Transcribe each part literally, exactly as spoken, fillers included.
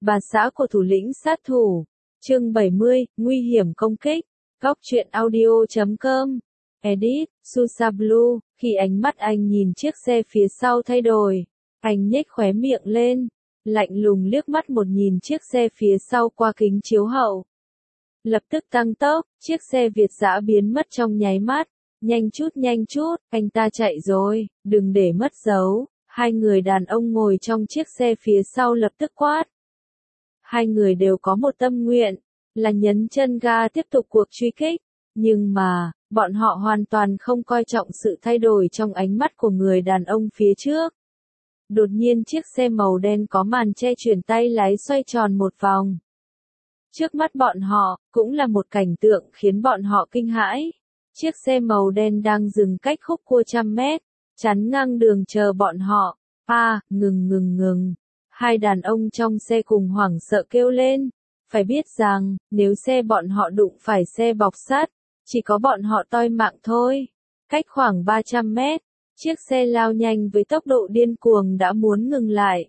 Bà xã của thủ lĩnh sát thủ. Chương bảy mươi, nguy hiểm công kích. Góc truyện audio chấm com. Edit, Susa Blue. Khi ánh mắt anh nhìn chiếc xe phía sau thay đổi, anh nhếch khóe miệng lên, lạnh lùng liếc mắt một nhìn chiếc xe phía sau qua kính chiếu hậu. Lập tức tăng tốc, chiếc xe Việt dã biến mất trong nháy mắt. Nhanh chút nhanh chút, anh ta chạy rồi, đừng để mất dấu. Hai người đàn ông ngồi trong chiếc xe phía sau lập tức quát. Hai người đều có một tâm nguyện, là nhấn chân ga tiếp tục cuộc truy kích. Nhưng mà, bọn họ hoàn toàn không coi trọng sự thay đổi trong ánh mắt của người đàn ông phía trước. Đột nhiên chiếc xe màu đen có màn che chuyển tay lái xoay tròn một vòng. Trước mắt bọn họ, cũng là một cảnh tượng khiến bọn họ kinh hãi. Chiếc xe màu đen đang dừng cách khúc cua trăm mét, chắn ngang đường chờ bọn họ. À, ngừng ngừng ngừng. Hai đàn ông trong xe cùng hoảng sợ kêu lên. Phải biết rằng, nếu xe bọn họ đụng phải xe bọc sắt, chỉ có bọn họ toi mạng thôi. Cách khoảng ba trăm mét, chiếc xe lao nhanh với tốc độ điên cuồng đã muốn ngừng lại.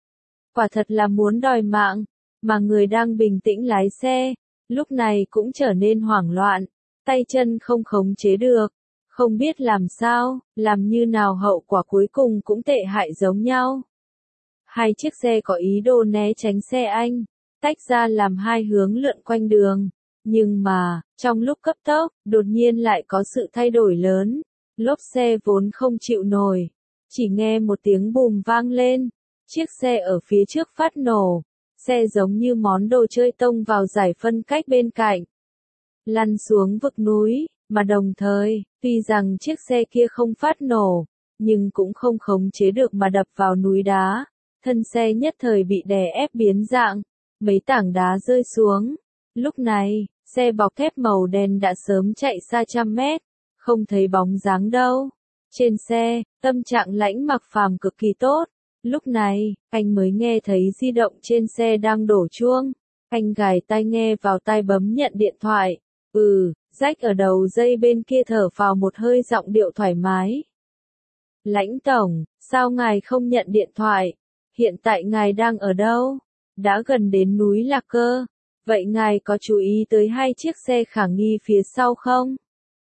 Quả thật là muốn đòi mạng, mà người đang bình tĩnh lái xe, lúc này cũng trở nên hoảng loạn, tay chân không khống chế được, không biết làm sao, làm như nào hậu quả cuối cùng cũng tệ hại giống nhau. Hai chiếc xe có ý đồ né tránh xe anh, tách ra làm hai hướng lượn quanh đường. Nhưng mà, trong lúc cấp tốc, đột nhiên lại có sự thay đổi lớn. Lốp xe vốn không chịu nổi. Chỉ nghe một tiếng bùm vang lên. Chiếc xe ở phía trước phát nổ. Xe giống như món đồ chơi tông vào giải phân cách bên cạnh. Lăn xuống vực núi, mà đồng thời, tuy rằng chiếc xe kia không phát nổ, nhưng cũng không khống chế được mà đập vào núi đá. Thân xe nhất thời bị đè ép biến dạng. Mấy tảng đá rơi xuống. Lúc này, xe bọc thép màu đen đã sớm chạy xa trăm mét, không thấy bóng dáng đâu. Trên xe, tâm trạng Lãnh Mặc Phàm cực kỳ tốt. Lúc này, anh mới nghe thấy di động trên xe đang đổ chuông. Anh gài tai nghe vào tai bấm nhận điện thoại. Ừ, Jack ở đầu dây bên kia thở phào một hơi giọng điệu thoải mái. Lãnh tổng, sao ngài không nhận điện thoại? Hiện tại ngài đang ở đâu? Đã gần đến núi Lạc Cơ. Vậy ngài có chú ý tới hai chiếc xe khả nghi phía sau không?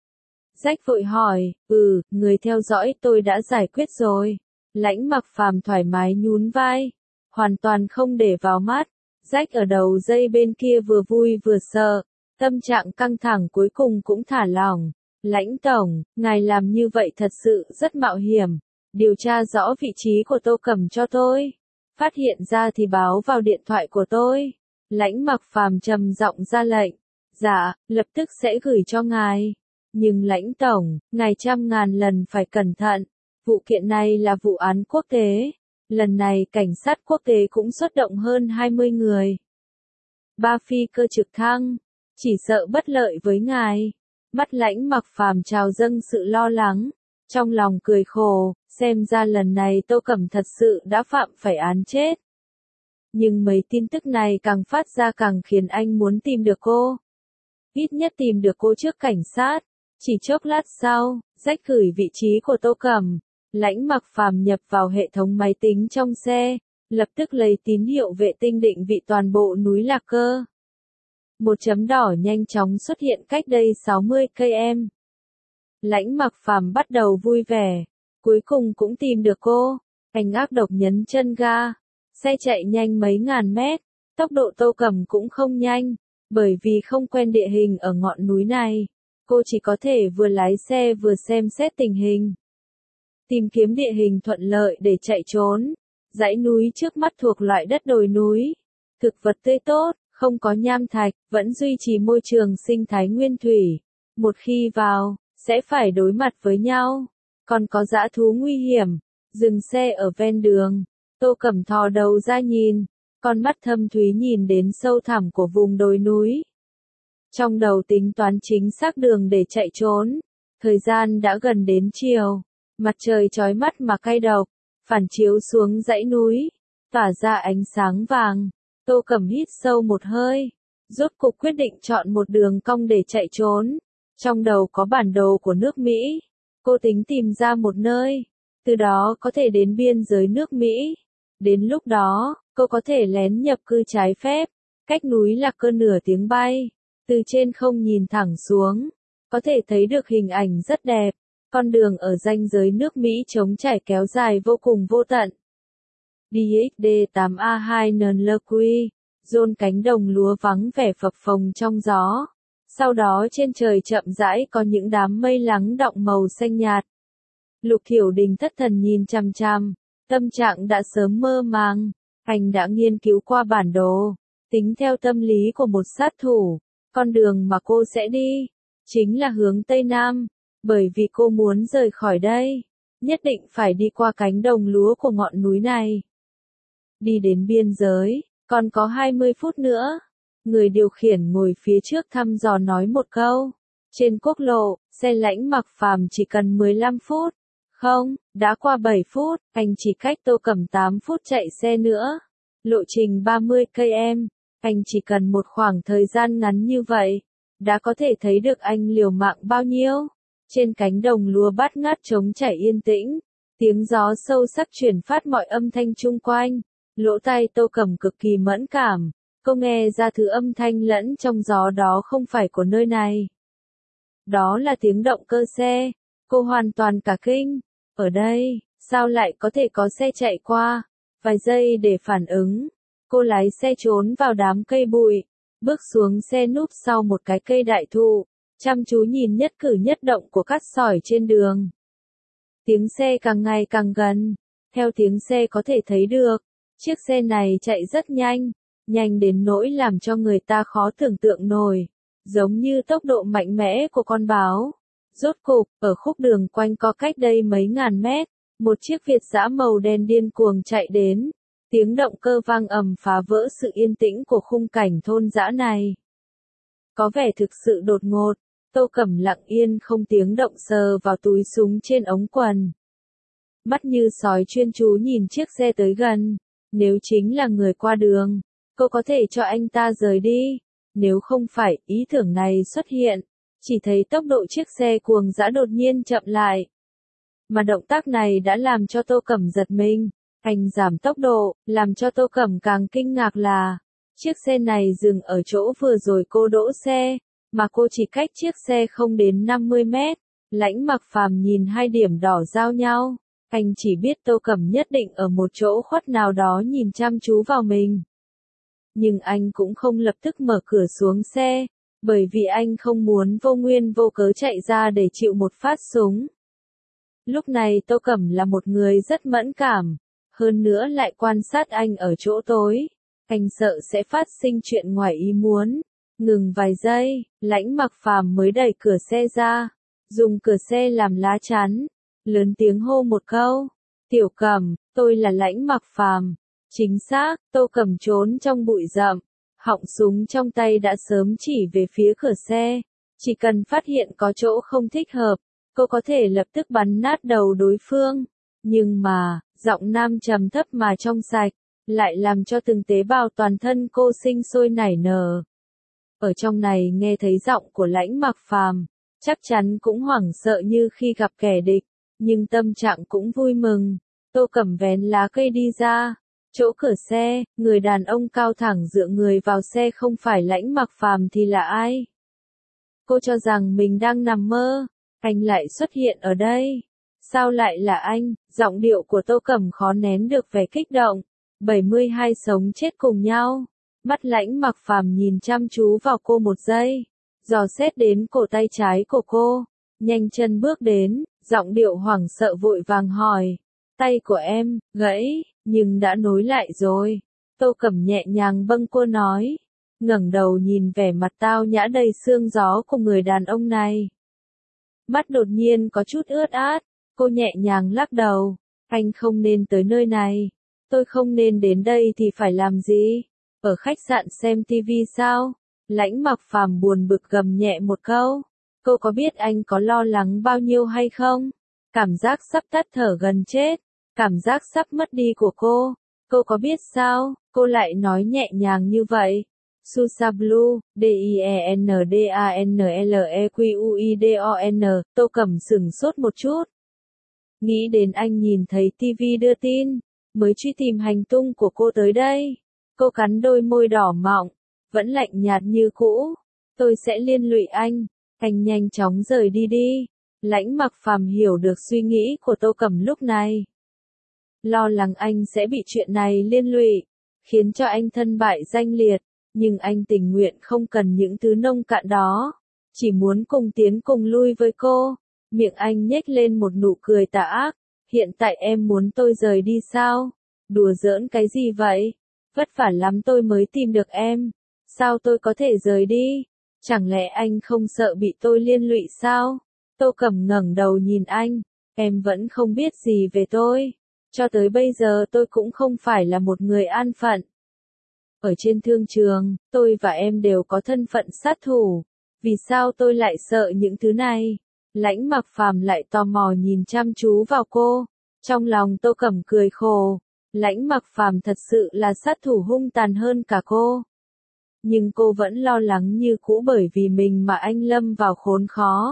Jack vội hỏi, ừ, người theo dõi tôi đã giải quyết rồi. Lãnh Mặc Phàm thoải mái nhún vai, hoàn toàn không để vào mắt. Jack ở đầu dây bên kia vừa vui vừa sợ, tâm trạng căng thẳng cuối cùng cũng thả lỏng. Lãnh tổng, ngài làm như vậy thật sự rất mạo hiểm. Điều tra rõ vị trí của Tô Cẩm cho tôi. Phát hiện ra thì báo vào điện thoại của tôi. Lãnh Mặc Phàm trầm giọng ra lệnh. Dạ, lập tức sẽ gửi cho ngài. Nhưng lãnh tổng, ngài trăm ngàn lần phải cẩn thận. Vụ kiện này là vụ án quốc tế. Lần này cảnh sát quốc tế cũng xuất động hơn hai mươi người. Ba phi cơ trực thăng. Chỉ sợ bất lợi với ngài. Mắt Lãnh Mặc Phàm trào dâng sự lo lắng. Trong lòng cười khổ, xem ra lần này Tô Cẩm thật sự đã phạm phải án chết. Nhưng mấy tin tức này càng phát ra càng khiến anh muốn tìm được cô. Ít nhất tìm được cô trước cảnh sát. Chỉ chốc lát sau, Jack gửi vị trí của Tô Cẩm. Lãnh Mặc Phàm nhập vào hệ thống máy tính trong xe, lập tức lấy tín hiệu vệ tinh định vị toàn bộ núi Lạc Cơ. Một chấm đỏ nhanh chóng xuất hiện cách đây sáu mươi cây số. Lãnh Mặc Phàm bắt đầu vui vẻ, cuối cùng cũng tìm được cô. Anh ác độc nhấn chân ga. Xe chạy nhanh mấy ngàn mét, tốc độ Tô Cẩm cũng không nhanh, bởi vì không quen địa hình ở ngọn núi này, cô chỉ có thể vừa lái xe vừa xem xét tình hình. Tìm kiếm địa hình thuận lợi để chạy trốn. Dãy núi trước mắt thuộc loại đất đồi núi, thực vật tươi tốt, không có nham thạch, vẫn duy trì môi trường sinh thái nguyên thủy. Một khi vào, sẽ phải đối mặt với nhau, còn có dã thú nguy hiểm. Dừng xe ở ven đường. Tô Cẩm thò đầu ra nhìn, con mắt thâm thúy nhìn đến sâu thẳm của vùng đồi núi. Trong đầu tính toán chính xác đường để chạy trốn. Thời gian đã gần đến chiều, mặt trời chói mắt mà cay độc, phản chiếu xuống dãy núi, tỏa ra ánh sáng vàng. Tô Cẩm hít sâu một hơi, rốt cục quyết định chọn một đường cong để chạy trốn. Trong đầu có bản đồ của nước Mỹ, cô tính tìm ra một nơi, từ đó có thể đến biên giới nước Mỹ. Đến lúc đó, Cô có thể lén nhập cư trái phép, cách núi Lạc Cơ nửa tiếng bay, từ trên không nhìn thẳng xuống, có thể thấy được hình ảnh rất đẹp, con đường ở ranh giới nước Mỹ trống trải kéo dài vô cùng vô tận. đê ích đê tám A hai N L Q, dôn cánh đồng lúa vắng vẻ phập phồng trong gió. Sau đó trên trời chậm rãi có những đám mây lắng đọng màu xanh nhạt. Lục Thiểu Đình thất thần nhìn chằm chằm, tâm trạng đã sớm mơ màng, anh đã nghiên cứu qua bản đồ, tính theo tâm lý của một sát thủ, con đường mà cô sẽ đi, chính là hướng Tây Nam, bởi vì cô muốn rời khỏi đây, nhất định phải đi qua cánh đồng lúa của ngọn núi này. Đi đến biên giới, còn có hai mươi phút nữa. Người điều khiển ngồi phía trước thăm dò nói một câu. Trên quốc lộ, xe Lãnh Mặc Phàm chỉ cần mười lăm phút. Không, đã qua bảy phút, anh chỉ cách Tô Cẩm tám phút chạy xe nữa. Lộ trình ba mươi cây số, anh chỉ cần một khoảng thời gian ngắn như vậy, đã có thể thấy được anh liều mạng bao nhiêu. Trên cánh đồng lúa bát ngát trống trải yên tĩnh, tiếng gió sâu sắc truyền phát mọi âm thanh chung quanh. Lỗ tai Tô Cẩm cực kỳ mẫn cảm, cô nghe ra thứ âm thanh lẫn trong gió đó không phải của nơi này. Đó là tiếng động cơ xe, cô hoàn toàn cả kinh, ở đây, sao lại có thể có xe chạy qua, vài giây để phản ứng, cô lái xe trốn vào đám cây bụi, bước xuống xe núp sau một cái cây đại thụ, chăm chú nhìn nhất cử nhất động của cát sỏi trên đường. Tiếng xe càng ngày càng gần, theo tiếng xe có thể thấy được. Chiếc xe này chạy rất nhanh, nhanh đến nỗi làm cho người ta khó tưởng tượng nổi, giống như tốc độ mạnh mẽ của con báo. Rốt cục, ở khúc đường quanh co cách đây mấy ngàn mét, một chiếc Việt dã màu đen điên cuồng chạy đến, tiếng động cơ vang ầm phá vỡ sự yên tĩnh của khung cảnh thôn dã này. Có vẻ thực sự đột ngột, Tô Cẩm lặng yên không tiếng động sờ vào túi súng trên ống quần. Mắt như sói chuyên chú nhìn chiếc xe tới gần. Nếu chính là người qua đường, cô có thể cho anh ta rời đi. Nếu không phải, ý tưởng này xuất hiện, chỉ thấy tốc độ chiếc xe cuồng dã đột nhiên chậm lại. Mà động tác này đã làm cho Tô Cẩm giật mình. Anh giảm tốc độ, làm cho Tô Cẩm càng kinh ngạc là, chiếc xe này dừng ở chỗ vừa rồi cô đỗ xe, mà cô chỉ cách chiếc xe không đến năm mươi mét. Lãnh Mặc Phàm nhìn hai điểm đỏ giao nhau. Anh chỉ biết Tô Cẩm nhất định ở một chỗ khuất nào đó nhìn chăm chú vào mình. Nhưng anh cũng không lập tức mở cửa xuống xe, bởi vì anh không muốn vô nguyên vô cớ chạy ra để chịu một phát súng. Lúc này Tô Cẩm là một người rất mẫn cảm, hơn nữa lại quan sát anh ở chỗ tối. Anh sợ sẽ phát sinh chuyện ngoài ý muốn. Ngừng vài giây, Lãnh Mặc Phàm mới đẩy cửa xe ra, dùng cửa xe làm lá chắn. Lớn tiếng hô một câu, Tiểu Cẩm, tôi là Lãnh Mặc Phàm. Chính xác, Tô Cẩm trốn trong bụi rậm, họng súng trong tay đã sớm chỉ về phía cửa xe, chỉ cần phát hiện có chỗ không thích hợp, cô có thể lập tức bắn nát đầu đối phương. Nhưng mà, giọng nam trầm thấp mà trong sạch, lại làm cho từng tế bào toàn thân cô sinh sôi nảy nở. Ở trong này nghe thấy giọng của Lãnh Mặc Phàm, chắc chắn cũng hoảng sợ như khi gặp kẻ địch. Nhưng tâm trạng cũng vui mừng. Tô Cẩm vén lá cây đi ra. Chỗ cửa xe, người đàn ông cao thẳng dựa người vào xe không phải Lãnh Mặc Phàm thì là ai? Cô cho rằng mình đang nằm mơ. Anh lại xuất hiện ở đây. Sao lại là anh? Giọng điệu của Tô Cẩm khó nén được vẻ kích động. bảy mươi hai sống chết cùng nhau. Mắt Lãnh Mặc Phàm nhìn chăm chú vào cô một giây. Dò xét đến cổ tay trái của cô. Nhanh chân bước đến. Giọng điệu hoảng sợ vội vàng hỏi, tay của em, gãy, nhưng đã nối lại rồi. Tô Cẩm nhẹ nhàng bâng quơ nói, ngẩng đầu nhìn vẻ mặt tao nhã đầy sương gió của người đàn ông này. Mắt đột nhiên có chút ướt át, cô nhẹ nhàng lắc đầu, anh không nên tới nơi này. Tôi không nên đến đây thì phải làm gì? Ở khách sạn xem tivi sao? Lãnh Mặc Phàm buồn bực gầm nhẹ một câu. Cô có biết anh có lo lắng bao nhiêu hay không? Cảm giác sắp tắt thở gần chết, cảm giác sắp mất đi của cô. Cô có biết sao? Cô lại nói nhẹ nhàng như vậy. Susablu, D I E N D A N L E Q U I D O N, Tô Cẩm sửng sốt một chút. Nghĩ đến anh nhìn thấy tivi đưa tin, mới truy tìm hành tung của cô tới đây. Cô cắn đôi môi đỏ mọng, vẫn lạnh nhạt như cũ. Tôi sẽ liên lụy anh, anh nhanh chóng rời đi đi. Lãnh Mặc Phàm hiểu được suy nghĩ của Tô Cẩm lúc này. Lo lắng anh sẽ bị chuyện này liên lụy, khiến cho anh thân bại danh liệt, nhưng anh tình nguyện không cần những thứ nông cạn đó, chỉ muốn cùng tiến cùng lui với cô. Miệng anh nhếch lên một nụ cười tà ác, hiện tại em muốn tôi rời đi sao? Đùa giỡn cái gì vậy? Vất vả lắm tôi mới tìm được em, sao tôi có thể rời đi? Chẳng lẽ anh không sợ bị tôi liên lụy sao? Tô Cẩm ngẩng đầu nhìn anh, em vẫn không biết gì về tôi. Cho tới bây giờ tôi cũng không phải là một người an phận. Ở trên thương trường, tôi và em đều có thân phận sát thủ. Vì sao tôi lại sợ những thứ này? Lãnh Mặc Phàm lại tò mò nhìn chăm chú vào cô. Trong lòng Tô Cẩm cười khổ. Lãnh Mặc Phàm thật sự là sát thủ hung tàn hơn cả cô. Nhưng cô vẫn lo lắng như cũ bởi vì mình mà anh lâm vào khốn khó.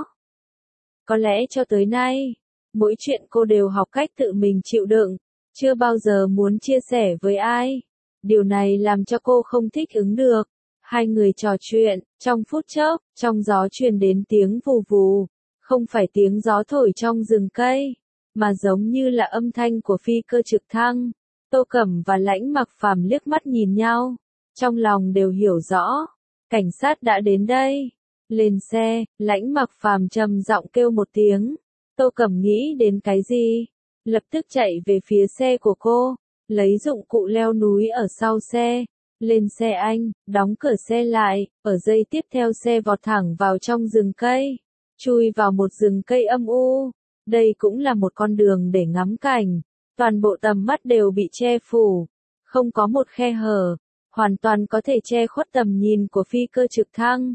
Có lẽ cho tới nay, mỗi chuyện cô đều học cách tự mình chịu đựng, chưa bao giờ muốn chia sẻ với ai. Điều này làm cho cô không thích ứng được. Hai người trò chuyện, trong phút chốc, trong gió truyền đến tiếng vù vù. Không phải tiếng gió thổi trong rừng cây, mà giống như là âm thanh của phi cơ trực thăng. Tô Cẩm và Lãnh Mặc Phàm liếc mắt nhìn nhau, trong lòng đều hiểu rõ. Cảnh sát đã đến đây. Lên xe, Lãnh Mặc Phàm trầm giọng kêu một tiếng. Tô Cẩm nghĩ đến cái gì? Lập tức chạy về phía xe của cô, lấy dụng cụ leo núi ở sau xe. Lên xe anh, đóng cửa xe lại, ở giây tiếp theo xe vọt thẳng vào trong rừng cây. Chui vào một rừng cây âm u. Đây cũng là một con đường để ngắm cảnh. Toàn bộ tầm mắt đều bị che phủ. Không có một khe hở. Hoàn toàn có thể che khuất tầm nhìn của phi cơ trực thăng.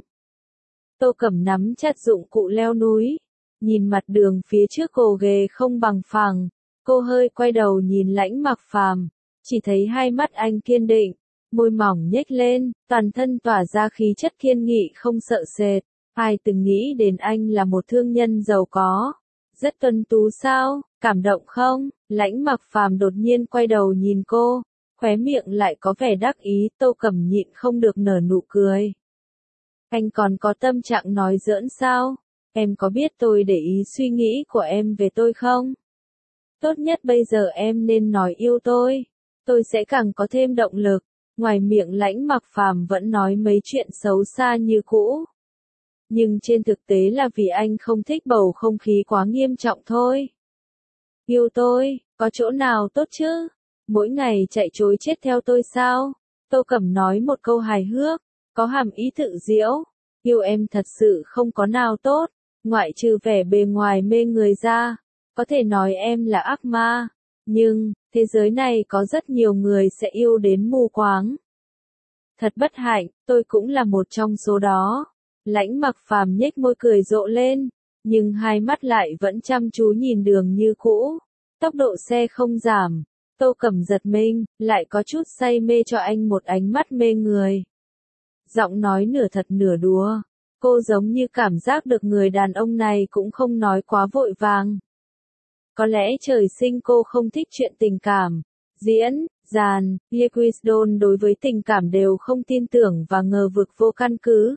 Tô Cẩm nắm chặt dụng cụ leo núi. Nhìn mặt đường phía trước gồ ghề không bằng phẳng. Cô hơi quay đầu nhìn Lãnh Mặc Phàm. Chỉ thấy hai mắt anh kiên định. Môi mỏng nhếch lên, toàn thân tỏa ra khí chất kiên nghị không sợ sệt. Ai từng nghĩ đến anh là một thương nhân giàu có? Rất tuấn tú sao? Cảm động không? Lãnh Mặc Phàm đột nhiên quay đầu nhìn cô, khóe miệng lại có vẻ đắc ý. Tô Cẩm nhịn không được nở nụ cười. Anh còn có tâm trạng nói giỡn sao? Em có biết tôi để ý suy nghĩ của em về tôi không? Tốt nhất bây giờ em nên nói yêu tôi. Tôi sẽ càng có thêm động lực. Ngoài miệng Lãnh Mặc Phàm vẫn nói mấy chuyện xấu xa như cũ. Nhưng trên thực tế là vì anh không thích bầu không khí quá nghiêm trọng thôi. Yêu tôi, có chỗ nào tốt chứ? Mỗi ngày chạy trối chết theo tôi sao? Tô Cẩm nói một câu hài hước, có hàm ý tự diễu. Yêu em thật sự không có nào tốt, ngoại trừ vẻ bề ngoài mê người ra. Có thể nói em là ác ma. Nhưng, thế giới này có rất nhiều người sẽ yêu đến mù quáng. Thật bất hạnh, tôi cũng là một trong số đó. Lãnh Mặc Phàm nhếch môi cười rộ lên, nhưng hai mắt lại vẫn chăm chú nhìn đường như cũ. Tốc độ xe không giảm. Tô Cẩm giật mình, lại có chút say mê cho anh một ánh mắt mê người. Giọng nói nửa thật nửa đùa. Cô giống như cảm giác được người đàn ông này cũng không nói quá vội vàng. Có lẽ trời sinh cô không thích chuyện tình cảm. Diễn, dàn, Liquidstone đối với tình cảm đều không tin tưởng và ngờ vực vô căn cứ.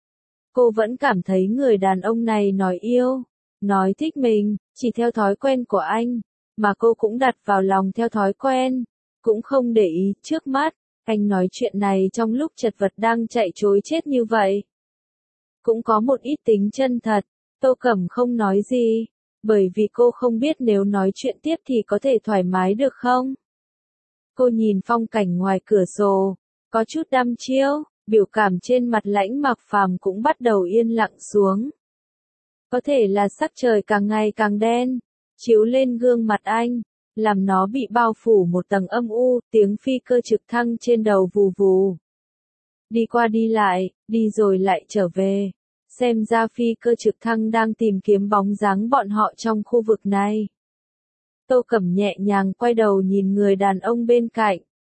Cô vẫn cảm thấy người đàn ông này nói yêu, nói thích mình, chỉ theo thói quen của anh, mà cô cũng đặt vào lòng theo thói quen, cũng không để ý trước mắt. Anh nói chuyện này trong lúc chật vật đang chạy trối chết như vậy. Cũng có một ít tính chân thật. Tô Cẩm không nói gì, bởi vì cô không biết nếu nói chuyện tiếp thì có thể thoải mái được không. Cô nhìn phong cảnh ngoài cửa sổ, có chút đăm chiêu, biểu cảm trên mặt Lãnh Mặc Phàm cũng bắt đầu yên lặng xuống. Có thể là sắc trời càng ngày càng đen, chiếu lên gương mặt anh, làm nó bị bao phủ một tầng âm u. Tiếng phi cơ trực thăng trên đầu vù vù. Đi qua đi lại, đi rồi lại trở về. Xem ra phi cơ trực thăng đang tìm kiếm bóng dáng bọn họ trong khu vực này. Tô Cẩm nhẹ nhàng quay đầu nhìn người đàn ông bên cạnh.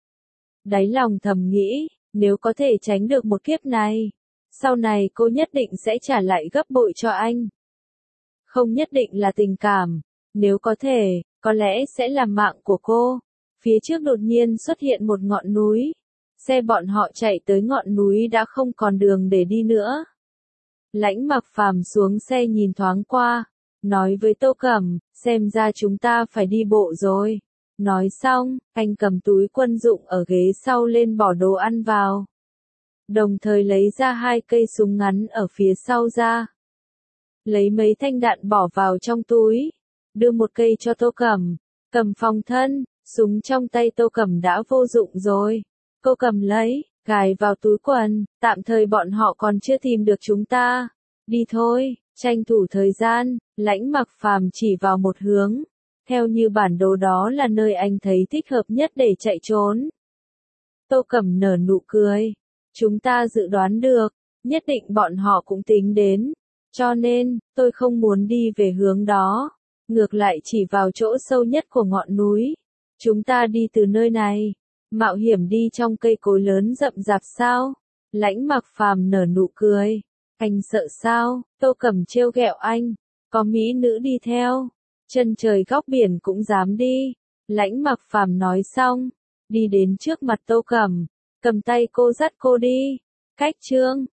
Đáy lòng thầm nghĩ, nếu có thể tránh được một kiếp này, sau này cô nhất định sẽ trả lại gấp bội cho anh. Không nhất định là tình cảm, nếu có thể, có lẽ sẽ là mạng của cô. Phía trước đột nhiên xuất hiện một ngọn núi. Xe bọn họ chạy tới ngọn núi đã không còn đường để đi nữa. Lãnh Mặc Phàm xuống xe nhìn thoáng qua, nói với Tô Cẩm, xem ra chúng ta phải đi bộ rồi. Nói xong, anh cầm túi quân dụng ở ghế sau lên bỏ đồ ăn vào. Đồng thời lấy ra hai cây súng ngắn ở phía sau ra. Lấy mấy thanh đạn bỏ vào trong túi. Đưa một cây cho Tô Cẩm. Cầm phòng thân, súng trong tay Tô Cẩm đã vô dụng rồi. Cô cầm lấy, cài vào túi quần, tạm thời bọn họ còn chưa tìm được chúng ta. Đi thôi, tranh thủ thời gian, Lãnh Mặc Phàm chỉ vào một hướng. Theo như bản đồ đó là nơi anh thấy thích hợp nhất để chạy trốn. Tô Cẩm nở nụ cười. Chúng ta dự đoán được, nhất định bọn họ cũng tính đến. Cho nên, tôi không muốn đi về hướng đó. Ngược lại chỉ vào chỗ sâu nhất của ngọn núi. Chúng ta đi từ nơi này. Mạo hiểm đi trong cây cối lớn rậm rạp sao? Lãnh Mặc Phàm nở nụ cười. Anh sợ sao? Tô Cẩm trêu ghẹo anh. Có mỹ nữ đi theo. Chân trời góc biển cũng dám đi. Lãnh Mặc Phàm nói xong. Đi đến trước mặt Tô Cẩm. Cầm tay cô dắt cô đi. Cách chương.